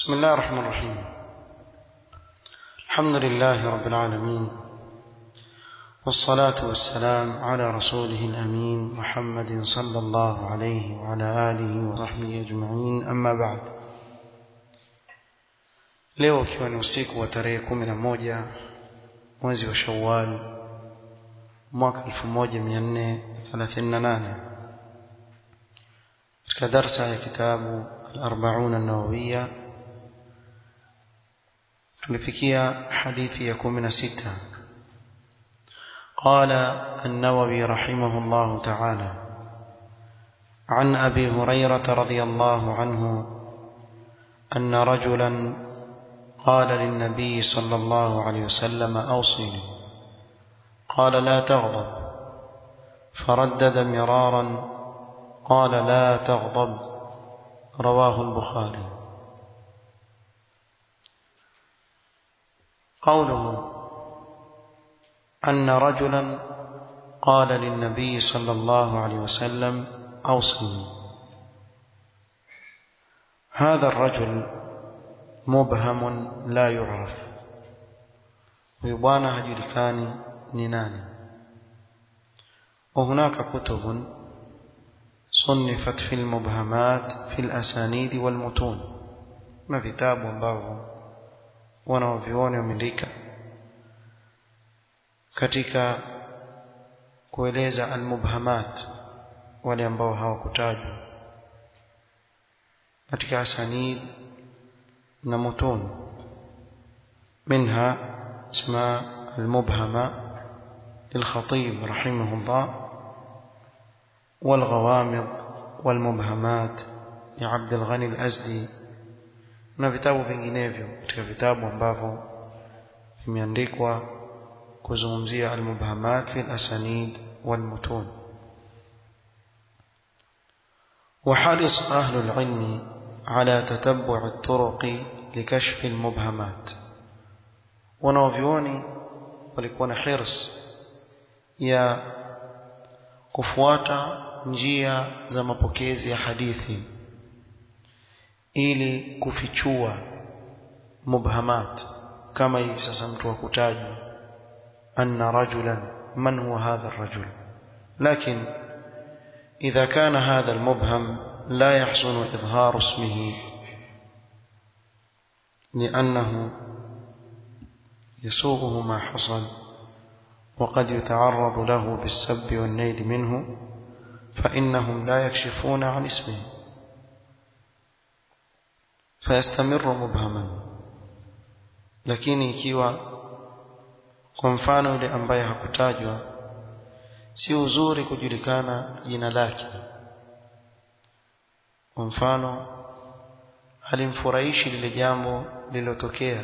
بسم الله الرحمن الرحيم. الحمد لله رب العالمين، والصلاة والسلام على رسوله الأمين محمد صلى الله عليه وعلى آله وصحبه أجمعين. أما بعد. leo ikiwa ni usiku wa tarehe 11 mwezi wa Shawwal mwaka 1438 katika darasa ya kitabu al-40 an-Nawawiyya tulifikia hadithi ya 16. قال النووي رحمه الله تعالى: عن أبي هريرة رضي الله عنه أن رجلا قال للنبي صلى الله عليه وسلم: أوصني. قال: لا تغضب. فردد مرارا قال: لا تغضب. رواه البخاري. قوله أن رجلا قال للنبي صلى الله عليه وسلم: أوصني، هذا الرجل مبهم لا يعرف، ويبان هجلكاني نيناني. وهناك كتب صنفت في المبهمات في الأسانيد والمتون، na vitabu ambavyo wanavyuoni wameandika katika kueleza almubhamat, wale ambao hawakutajwa katika asanid na mutun. منها اسمها المبهمة للخطيب رحمه الله، والغوامض والمبهمات لعبد الغني الأزدي، na vitabu vinginevyo katika vitabu ambavyo vimeandikwa kuzungumzia almubhamat fi alasanid walmutun. وحرص أهل العلم على تتبع الطرق لكشف المبهمات. wanavyuoni walikuwa na hirs ya kufuata njia za mapokezi ya hadithi ili kufichua mubhamat. kama hivi sasa mtu akutaja anna rajulan, man huwa hadha ar-rajul, lakin idha kana hadha al-mubham la yahsunu idhhar ismihi لأنه يسوغه ما حصل وقد يتعرض له بالسب والنيل منه، فإنهم لا يكشفون عن اسمه فيستمر مبهما. lakini ikiwa kwa mfano yule ambaye hakutajwa si uzuri kujulikana jina lake, kwa mfano halimfurahishi lile jambo lililotokea,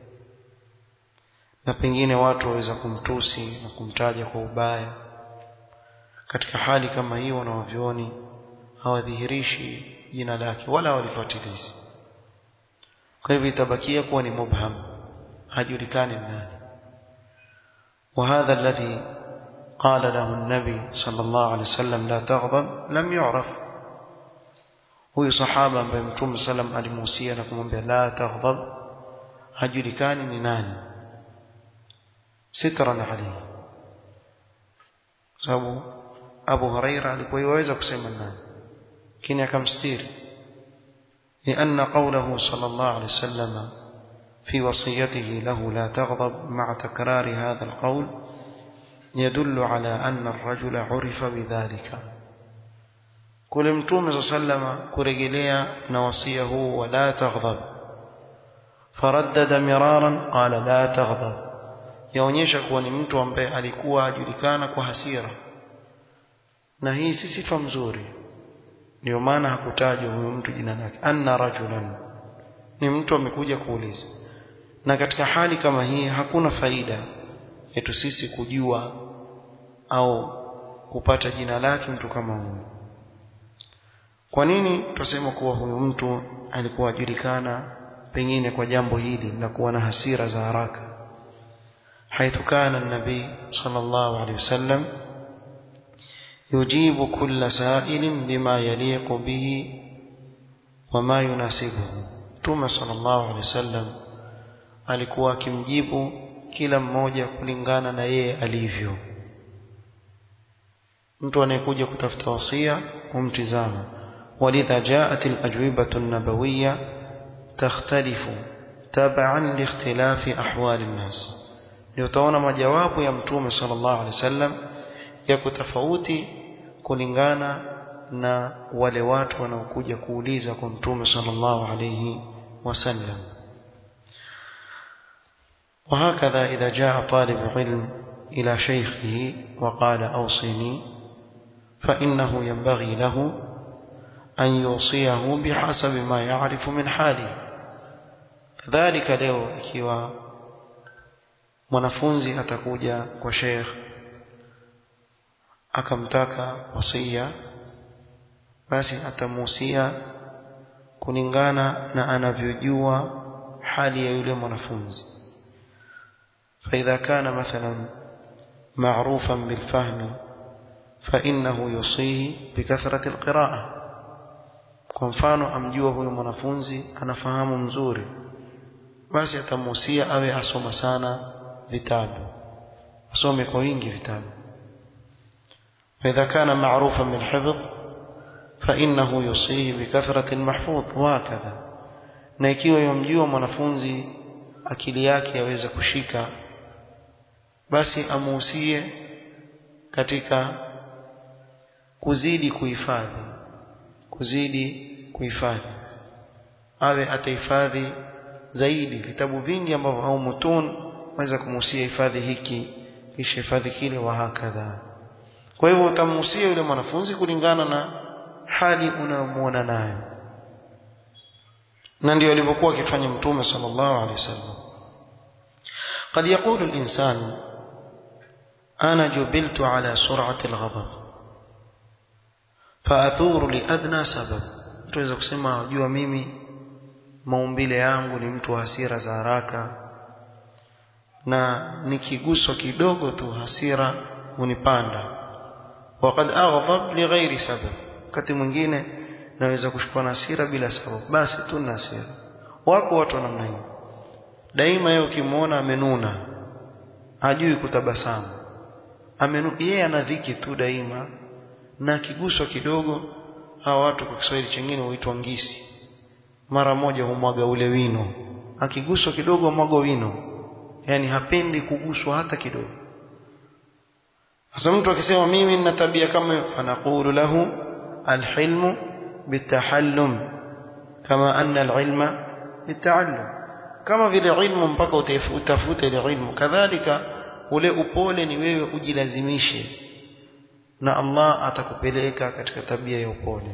na pengine watu waweza kumtusi na kumtaja kwa ubaya, katika hali kama hiyo wanaovioni hawadhihirishi jina lake wala walifuatilizi. kwa hivyo itabakia kuwa ni mubham, hajulikani nani. وهذا الذي قال له النبي صلى الله عليه وسلم: لا تغضب لم يعرف. huyu sahaba ambaye Mtume sallam alimuhusia na kumwambia la taghdab, hajulikani ni nani, sitran alayhi. sababu Abu Huraira alikuwa yaweza kusema nani, lakini akamstiri. لأن قوله صلى الله عليه وسلم في وصيته له لا تغضب مع تكرار هذا القول يدل على أن الرجل عرف بذلك. كل متوم صلى الله عليه وسلم كرجليا نوصيه ولا تغضب، فردد مرارا قال لا تغضب، yaonyesha kuwa ni mtu ambaye alikuwa ajulikana kwa hasira, na hii si sifa mzuri. ndio maana hakutajwa huyo mtu jina lake. anna rajulan ni mtu amekuja kuuliza, na katika hali kama hii hakuna faida yetu sisi kujua au kupata jina lake mtu kama huyo. kwa nini tuseme kuwa huyo mtu alikuwa ajulikana pengine kwa jambo hili la kuwa na hasira za haraka? حيث كان النبي صلى الله عليه وسلم يجيب كل سائل بما يليق به وما يناسبه. Mtume sallallahu alaihi wasallam alikuwa akimjibu kila mmoja kulingana na yeye alivyo. Mtu anayekuja kutafuta wasia humtizama. Walidha jaat al-ajwibatu an-nabawiyya takhtalifu tab'an li ikhtilafi ahwal an-nas. Ndio utaona majawabu ya Mtume sallallahu alaihi wasallam yako tofauti kulingana na wale watu wanaokuja kuuliza kwa Mtume sallallahu alaihi wasallam. وهكذا إذا جاء طالب علم إلى شيخه وقال أوصني فإنه ينبغي له أن يوصيه بحسب ما يعرف من حاله. كذلك leo ikiwa mwanafunzi atakuja kwa sheikh akamtaka wasia, basi atamuhusia kulingana na anavyojua hali ya yule mwanafunzi. فإذا كان مثلا معروفا بالفهم فإنه يوصيه بكثرة القراءة. kwa mfano amjua huyo mwanafunzi anafahamu mzuri, basi atamuhusia awe asoma sana vitabu, asome kwa wingi vitabu. فإذا كان معروفا بالحفظ فإنه يوصيه بكثرة المحفوظ وهكذا. na ikiwa yomjua mwanafunzi akili yake yaweza kushika, basi amuhusie katika kuzidi kuhifadhi, awe atahifadhi zaidi vitabu vingi ambavyo au mutun, waweza kumuhusia hifadhi hiki kisha hifadhi kile wa hakadha. Kwa hivyo utamuhusia yule mwanafunzi kulingana na hali unayomuona nayo, na ndio alivyokuwa akifanya Mtume sallallahu alaihi wasallam. قد يقول الإنسان أنا جبلت على سرعة الغضب فأثور لأدنى سبب. tuweza kusema jua mimi maumbile yangu ni mtu hasira za haraka, na nikiguswa kidogo tu hasira hunipanda. وقد أغضب لغير سبب, wakati mwingine naweza kushikwa na hasira bila sababu, basi tu na hasira. Wako watu namna hiyo, daima yeye ukimuona amenuna hajui kutabasamu, yeye ana dhiki tu daima, na kiguswa kidogo, hawa watu kwa Kiswahili chengine huitwa ngisi, mara moja humwaga ule wino. Akiguswa kidogo mwaga wino, yani hapendi kuguswa hata kidogo. Sasa mtu akisema mimi nina tabia kama hiyo, fanaqulu lahu alhilmu bitahallum kama anna alilma bita'allum. kama vile ilmu mpaka utafute ile ilmu, kadhalika ule upole ni wewe ujilazimishe, na Allah atakupeleka katika tabia ya upole.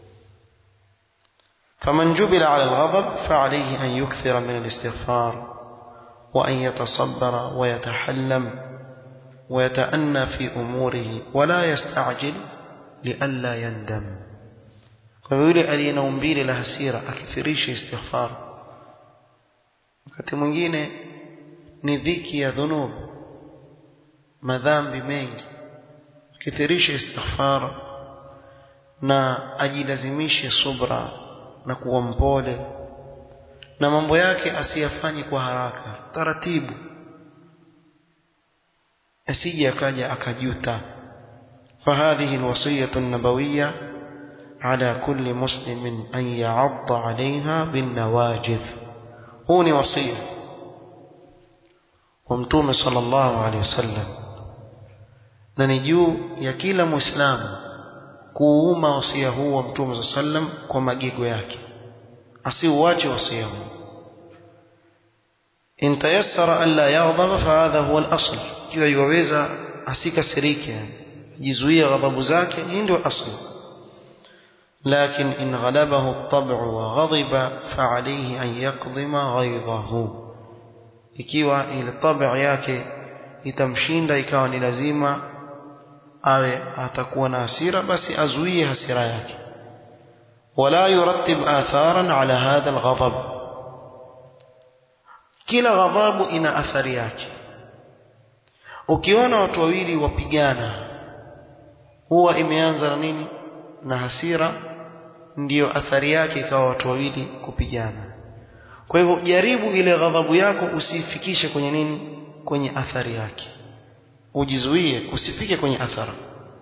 faman jubila ala alghadab fa alayhi an yukthira min alistighfar wa an yatasabbara wa yatahallam wa yataanna fi umurihi wa la yasta'jil li alla yandam. kwa yule aliyena umbile la hasira akithirisha istighfar. wakati mwingine ni dhiki ya dhunub, madhambi mengi, kithirisha istighfar na ajilazimishe subra na kuwa mpole, na mambo yake asiyafanye kwa haraka, taratibu, asije akaja akajuta. فهذه الوصية النبوية على كل مسلم أن يعض عليها بالنواجذ. huu ni wasia wa Mtume sallallahu alaihi wasallam, na ni juu ya kila muislamu kuuma wasia huu wa Mtume sallallahu alaihi wasallam kwa magego yake, asiuache wasia huu. in tayassara alla yaghdab fa hadha huwa al-asl, kiwa yaweza asikasirike, jizuia ghadhabu zake, hii ndio asli. لكن إن غلبه الطبع وغضب فعليه أن يقضم غيظه. ikiwa ile tabia yake itamshinda ikawa ni lazima awe atakuwa na hasira, basi azuie hasira yake. ولا يرتب آثارا على هذا الغضب. kila ghadhabu ina athari yake. ukiona watu wawili wapigana, huwa imeanza na nini? Na hasira, ndiyo athari yake ikawa watu wawili kupigana. Kwa hivyo jaribu ile ghadhabu yako usifikishe kwenye nini, kwenye athari yake, ujizuie usifike kwenye athara.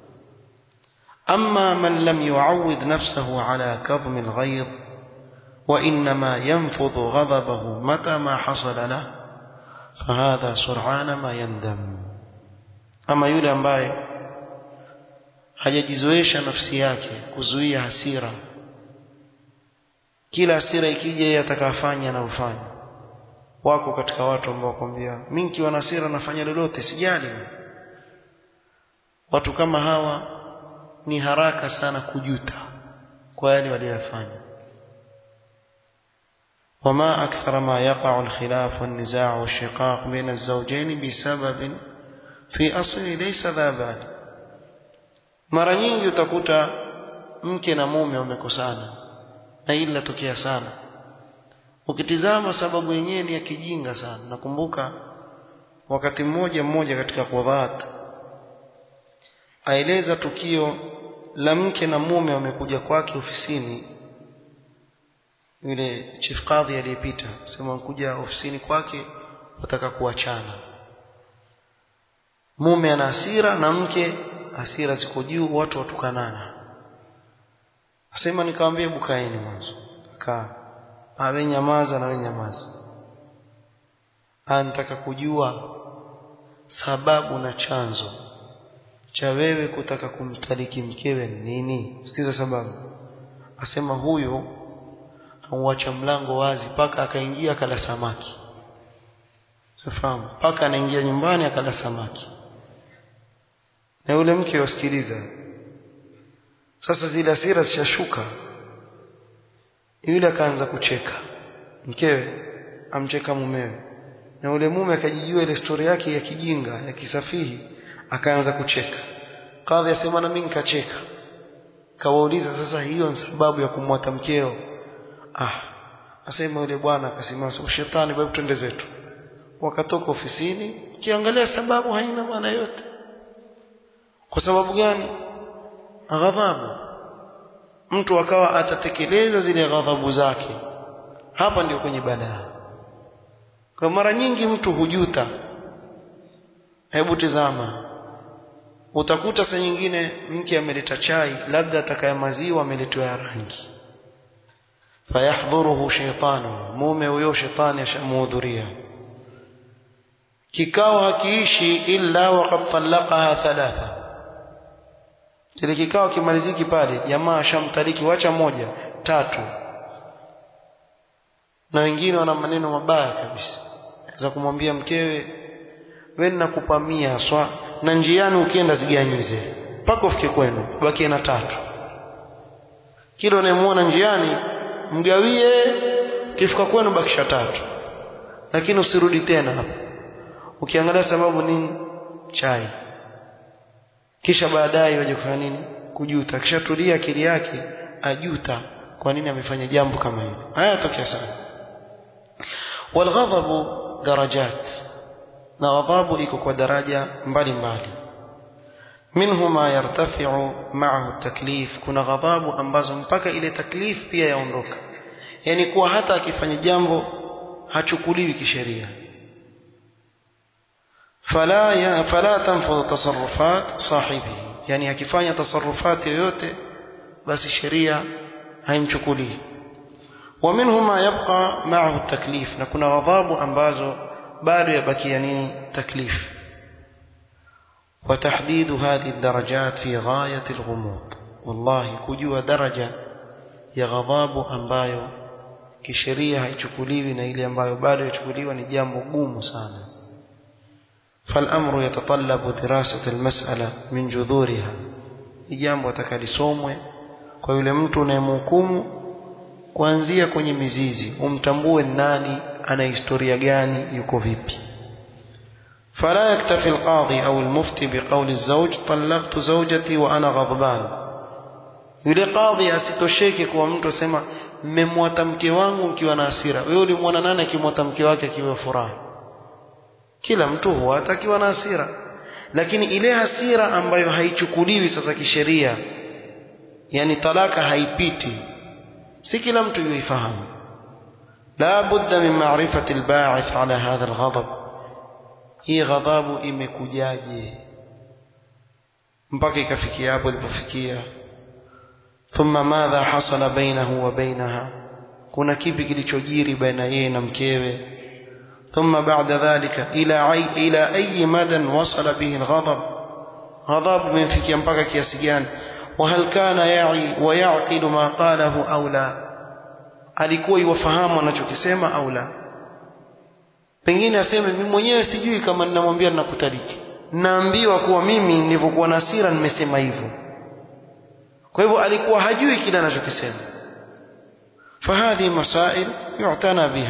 Amma man lam yu'awwid nafsahu ala kadhmi al-ghayz wa inma yanfudhu ghadabahu mata ma hasala lahu fahadha sur'ana ma yandam. Ama yule ambaye hajajizoesha nafsi yake kuzuia hasira, kila hasira ikija yeye atakafanya na ufanye. Wako katika watu ambao wakwambia mimi nikiwa na hasira nafanya lolote sijali. Watu kama hawa ni haraka sana kujuta kwa yale waliyofanya. وما أكثر ما يقع الخلاف والنزاع والشقاق بين الزوجين بسبب في أصل ليس ذا بال. mara nyingi utakuta mke na mume wamekosana na ila tokea sana, ukitizama sababu yenyewe ni ya kijinga sana. Nakumbuka wakati mmoja katika qudhat aeleza tukio la mke na mume wamekuja kwake ofisini. Yule chief kadhi aliyepita sema mkuja ofisini kwake wataka kuachana. Mume ana hasira na mke hasira ziko juu, watu watukanana. Asema nikamwambia bukaeni mwanzo. Kaa. Awe nyamaza na wewe nyamaza. Anataka kujua sababu na chanzo cha wewe kutaka kumtaliki mkewe nini? Sikiza sababu. Asema huyo auacha mlango wazi paka akaingia akala samaki. Sifahamu, paka anaingia nyumbani akala samaki. Na yule mke wasikiliza. Sasa zile hasira zishashuka. Yule akaanza kucheka. Mkewe amcheka mumewe. Na yule mume akajijua ile story yake ya kijinga, ya kisafihi, akaanza kucheka. Kadhi asema na mimi nikacheka. Kawauliza sasa hiyo ni sababu ya kumwata mkeo? Asema yule bwana akasema shetani, bado twende zetu. Wakatoka ofisini, kiangalia sababu haina maana yote. Kwa sababu gani? Ghadhabu. Mtu akawa atatekeleza zile ghadhabu zake. Hapa ndio kwenye balaa. Kwa mara nyingi mtu hujuta. Hebu tazama. Utakuta saa nyingine mke ameleta chai, labda atakaya maziwa ameletwa ya rangi. Fayahdhuruhu shaytanu, mume huyo shetani ashamuhudhuria. Kikao hakiishi illa waqad talaqaha thalatha. Kile kikao kimaliziki pale, jamaa ashamtaliki wacha moja, tatu. Na wengine wana maneno mabaya kabisa. Za kumwambia mkewe wewe nakupa 100 aswa na njiani ukienda ziganyize mpaka ufike kwenu baki na 3. Kila unayemuona njiani mgawie, kifika kwenu bakisha 3. Lakini usirudi tena hapo. Ukiangalia sababu nini? Chai. Kisha baadaye waje kufanya nini? Kujuta. Kisha tulia akili yake ajuta kwa nini amefanya jambo kama hilo. Haya tokea sana. Walghadhabu darajat. Na ghadhabu iko kwa daraja mbalimbali. Minhuma yartafi'u ma'ahu at-taklif. Kuna ghadhabu ambazo mpaka ile taklif pia yaondoka. Yani kuwa hata akifanya jambo hachukuliwi kisheria. Fala tanfudhu tasarrufat sahibihi. Yani akifanya tasarrufati yoyote basi sheria haimchukulii. Wa minhuma yabqa ma'ahu at-taklif. Na kuna ghadhabu ambazo bado yabakia nini? Taklif. وتحديد هذه الدرجات في غاية الغموض. والله kujua daraja ya ghadhabu ambayo kisheria haichukuliwi na ile ambayo bado yachukuliwa ni jambo gumu sana. فالامر يتطلب دراسة المسألة من جذورها. Ni jambo atakalisomwe kwa yule mtu unayemhukumu kuanzia kwenye mizizi, umtambue nani, ana historia gani, yuko vipi. فلا يكتفي القاضي أو المفتي بقول الزوج طلقت زوجتي وأنا غضبان. yule qadhi asitosheke kwa mtu asema mmemwata mke wangu nikiwa na hasira. Wewe ulimwona nani akimwata mke wake akiwa furaha? Kila mtu huwa akiwa na hasira, lakini ile hasira ambayo haichukuliwi sasa kisheria, yani talaka haipiti, si kila mtu yuifahamu. لا بد من معرفة الباعث على هذا الغضب. هي غضب imekujaje mpaka ikafikia hapo ilipofikia. Thumma madha hasala bainahu wa bainaha, kuna kipi kilichojiri baina yeye na mkewe. Thumma ba'da dhalika ila ayi madan wasala bihi alghadab, ghadab imefikia mpaka kiasi gani. Wa hal kana ya'i wa ya'qilu ma qalahu aw la, alikuwa yufahamu anachokisema au la. Pengine aseme mimi mwenyewe sijui kama ninamwambia ninakutaliki, naambiwa kuwa mimi nilivyokuwa na hasira nimesema hivyo. Kwa hivyo alikuwa hajui kile anachokisema. Fahadhi masail yu'tana biha.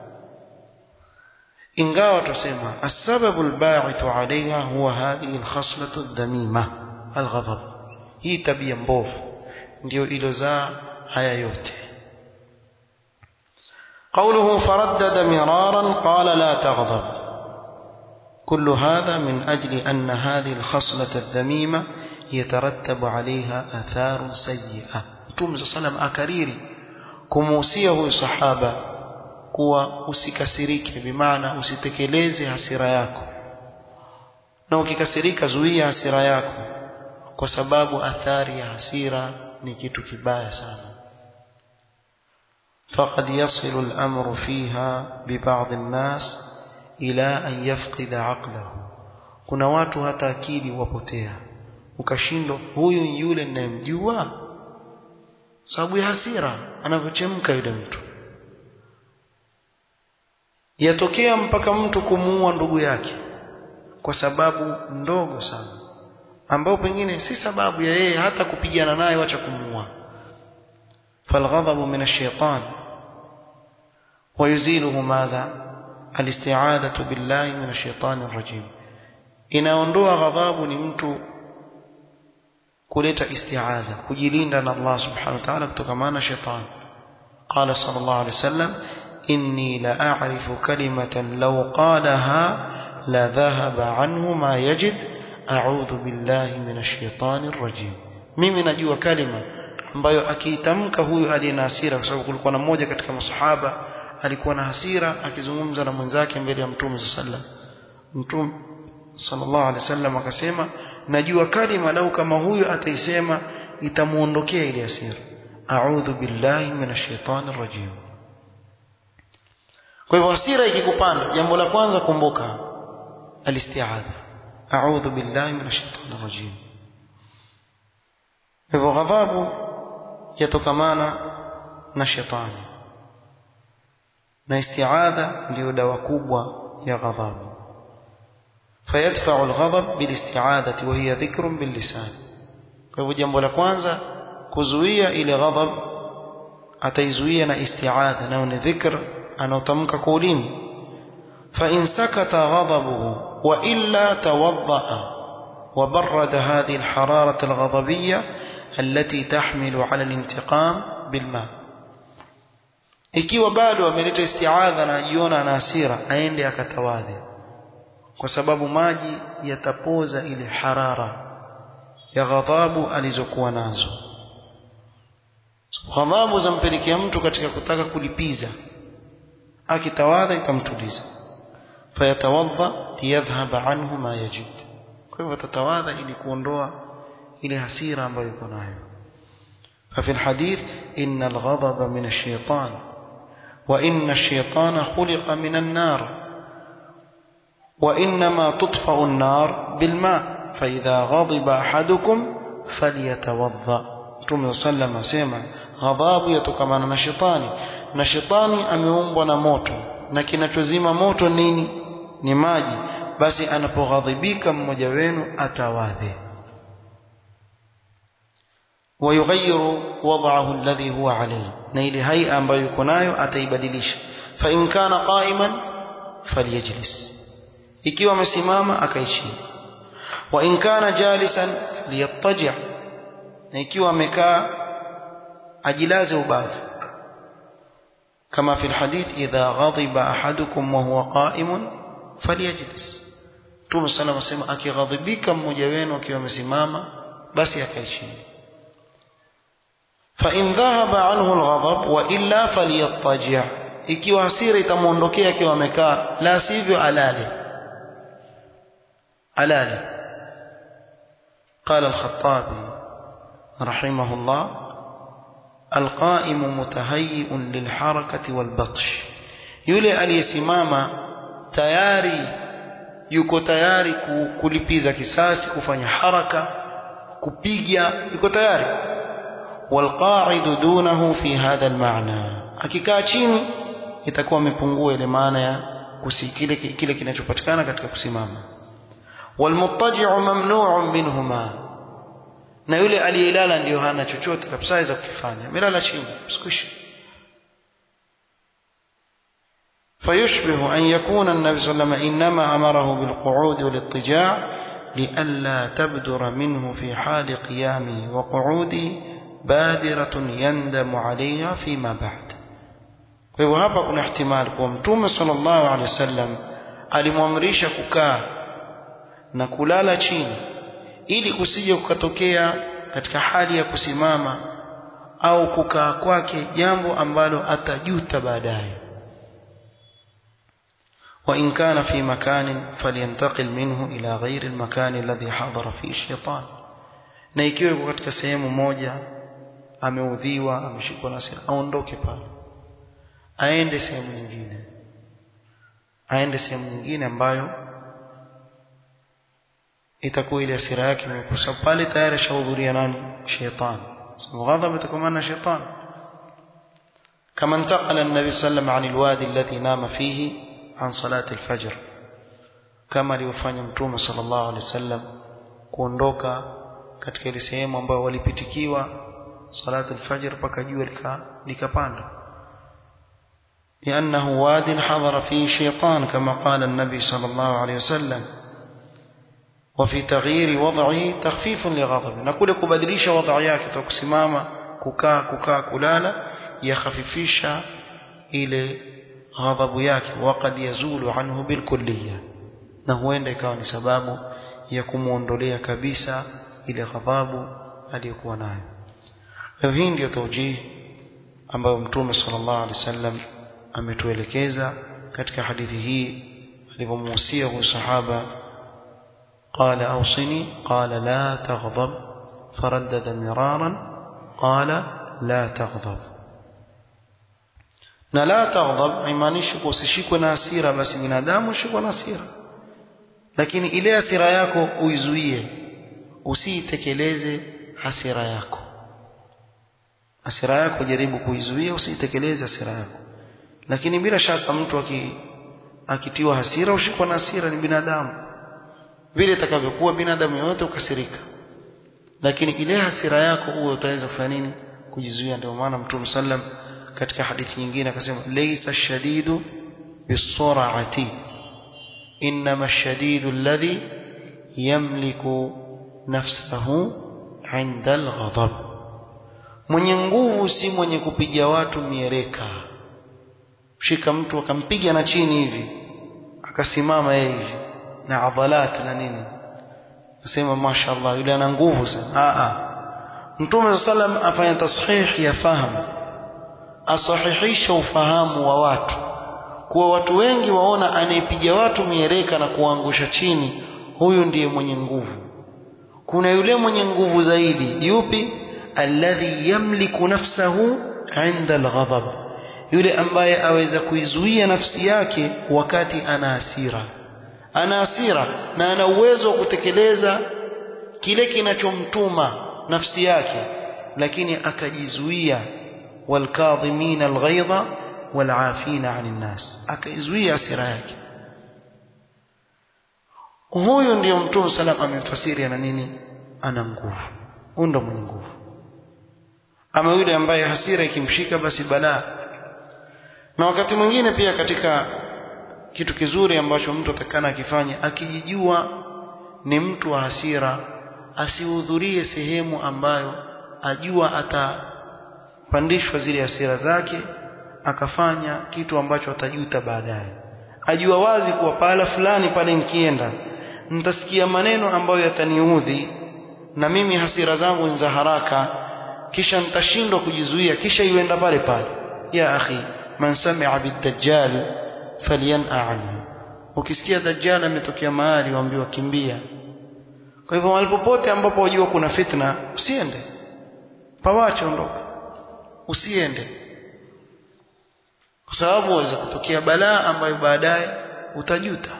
Ingawa tusema as-sababu al-ba'ith 'alayha huwa hadhihi al-khaslatu ad-damima al-ghadab, hii tabia mbovu ndio ilozaa haya yote. قوله فردد مرارا قال لا تغضب، كل هذا من أجل أن هذه الخصلة الذميمة يترتب عليها آثار سيئة. Mtume صلى الله عليه وسلم akariri kumuhusia huyu sahaba kuwa usikasirike, bimaana usitekeleze hasira yako, na ukikasirika zuia hasira yako, kwa sababu athari ya hasira ni kitu kibaya sana. فقد يصل الأمر فيها ببعض الناس إلى أن يفقد عقله. kuna watu hata akili wapotea, ukashindwa huyu yule ninayemjua sababu ya hasira anavyochemka yule mtu. Yatokea mpaka mtu kumuua ndugu yake kwa sababu ndogo sana, ambao pengine si sababu ya yeye hata kupigana naye wacha kumuua. فالغضب من الشيطان ويزيله ماذا؟ الاستعاذة بالله من الشيطان الرجيم. inaondoa ghadhabu ni mtu kuleta isti'adha, kujilinda na Allah subhanahu wa ta'ala kutokana na shetani. قال صلى الله عليه وسلم إني لأعرف كلمة لو قالها لذهب عنه ما يجد أعوذ بالله من الشيطان الرجيم. mimi najua kalima ambayo akiitamka huyu aliyena hasira, kwa sababu kulikuwa na mmoja katika masahaba alikuwa na hasira akizungumza na mwenzake mbele ya Mtume sallallahu Mtume sallallahu alaihi wasallam akasema, najua kalima lau kama huyu ataisema itamuondokea ile hasira, a'udhu billahi minash shaitani rajim. Kwa hivyo hasira ikikupanda, jambo la kwanza kumbuka alisti'adha, a'udhu billahi minash shaitani rajim. Hivyo ghadhabu yatokamana na shetani, na isti'adha ndio dawa kubwa ya ghadhabu. فيدفع الغضب بالاستعاذة وهي ذكر باللسان. kwa hivyo jambo la kwanza kuzuia ile ghadhab ataizuia na isti'adha, na ni dhikr anaotamka kwa ulimi. فإن سكت غضبه وإلا توضأ وبرد هذه الحرارة الغضبية التي تحمل على الانتقام بالماء. ikiwa bado ameleta isti'adha na ajiona na hasira, aende akatawadhi, kwa sababu maji yatapoza ile harara ya ghadhabu alizokuwa nazo. Ghadhabu zampelekea mtu katika kutaka kulipiza, akitawadha itamtuliza. Fayatawadha liyadhhaba anhu ma yajid, kwa hivyo tatawadha ili kuondoa ile hasira ambayo yuko nayo. ففي الحديث إن الغضب من الشيطان وإن الشيطان خلق من النار وإنما تطفأ النار بالماء فإذا غضب أحدكم فليتوضأ. Mtume sallam asema ghadhabu yatokamana na shetani, na shetani ameumbwa na moto, na kinachozima moto nini? Ni maji. Basi anapoghadhibika mmoja wenu atawadhe. ويغير وضعه الذي هو عليه, na ile hai ambayo yuko nayo ataibadilisha. فإن كان قائما فليجلس, ikiwa amesimama akaishi. وإن كان جالسا ليضطجع, na ikiwa amekaa ajilaze ubavu. كما في الحديث إذا غضب أحدكم وهو قائم فليجلس. Mtume صلى الله عليه وسلم akighadhibika mmoja wenu akiwa amesimama basi akaishi. فإن ذهب عنه الغضب وإلا فليضطجع, ikiwa hasira itamuondokea akiwa amekaa, la sivyo alale. قال الخطابي رحمه الله: القائم متهيئ للحركة والبطش. yule aliyesimama tayari yuko tayari kulipiza kisasi, kufanya haraka, kupiga, yuko tayari. والقاعد دونه في هذا المعنى. akikaa chini itakuwa imepungua ile maana ya kile kinachopatikana katika kusimama. والمضطجع ممنوع منهما. na yule aliyelala ndio hana chochote kabisa aweza kufanya, amelala chini usikishi. فيشبه أن يكون النبي صلى الله عليه وسلم إنما أمره بالقعود والاضطجاع لئلا تبدر منه في حال قيامه وقعوده بادرة يندم عليها فيما بعد. kwa hivyo hapa kuna ihtimali kwa Mtume sallallahu alaihi wasallam alimwamrisha kukaa na kulala chini ili kusije kukatokea katika hali ya kusimama au kukaa kwake jambo ambalo atajuta baadaye. وإن كان في مكان فلينتقل منه إلى غير المكان الذي حضر فيه الشيطان. na ikiwa yuko katika sehemu moja ameudhiwa, ameshikwa na hasira, aondoke pale, aende sehemu nyingine ambayo itakuwa ile hasira yake imekusa pale tayari ashahudhuria nani? Shaytan. sababu ghadhabu itakuwa na shaytan. kama intaqala an-nabi sallallahu alayhi al-wadi alladhi nama fihi an salati al-fajr, kama alivyofanya Mtume sallallahu alayhi wasallam kuondoka katika ile sehemu ambayo walipitikiwa salati al-fajr mpaka jua likapanda. لأنه واد حضر فيه شيطان كما قال النبي صلى الله عليه وسلم. وفي تغيير وضعه تخفيف لغضبه. نقول kubadilisha وضع yake kutoka kusimama kukaa kulala yakhafifisha ile ghadhabu yake, waqad yazulu anhu bilkulliyya, na huenda ikawa ni sababu ya kumuondolea kabisa ile ghadhabu aliyokuwa nayo. Hii ndio tawjih ambayo Mtume sallallahu alaihi wasallam ametuelekeza katika hadithi hii alipomhusia huyu sahaba. قال أوصني قال لا تغضب فردد مرارا قال لا تغضب. na la taghdab haimaanishi usishikwe na hasira. basi binadamu ushikwe na hasira, lakini ile hasira yako uizuie, usiitekeleze hasira yako. hasira yako jaribu kuizuia, usiitekeleze hasira yako. lakini bila shaka mtu akitiwa hasira, ushikwa na hasira, ni binadamu vile itakavyokuwa binadamu yote ukasirika, lakini ile hasira yako uwe utaweza kufanya nini? Kujizuia. Ndio maana Mtume sallam katika hadithi nyingine akasema laysa ash-shadidu bis-sur'ati inma ash-shadidu alladhi yamliku nafsahu 'inda al-ghadab. mwenye nguvu si mwenye kupiga watu miereka. shika mtu akampiga na chini hivi akasimama yeye hivi na adhalat na nini, nasema mashaallah yule ana nguvu sana. Mtume sallam afanya tasihih ya fahamu, asahihisha ufahamu wa watu, kuwa watu wengi waona anayepiga watu miereka na kuangusha chini, huyu ndiye mwenye nguvu. kuna yule mwenye nguvu zaidi. yupi? alladhi yamliku nafsahu 'inda al-ghadab, yule ambaye aweza kuizuia nafsi yake wakati ana hasira na ana uwezo wa kutekeleza kile kinachomtuma nafsi yake, lakini akajizuia. walkadhimina alghaidha walafina 'anil nas, akaizuia hasira yake. huyo ndio Mtume sallam amemfasiri ana nini? ana nguvu. huyo ndio mwenye nguvu. ama yule ambaye hasira ikimshika basi balaa. na wakati mwingine pia katika kitu kizuri ambacho mtu atakana akifanya, akijijua ni mtu wa hasira, asihudhurie sehemu ambayo ajua atapandishwa zile hasira zake, akafanya kitu ambacho atajuta baadaye. ajua wazi kuwa pala fulani pale nikienda nitasikia maneno ambayo yataniudhi, na mimi hasira zangu ni za haraka, kisha nitashindwa kujizuia, kisha iwenda pale pale. ya akhi, man sami'a bid-dajjal falyan'a anhu, ukisikia dajjal ametokea mahali waambiwa kimbia. Kwa hivyo mahali popote ambapo wajua kuna fitna usiende, pawache, ondoka, usiende, kwa sababu waweza kutokea balaa ambayo baadaye utajuta.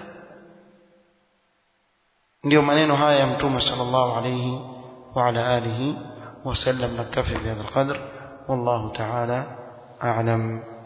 ndio maneno haya ya Mtume sallallahu alayhi wa ala alihi wasallam. Naktafi bihadha alqadr, wallahu ta'ala a'lam.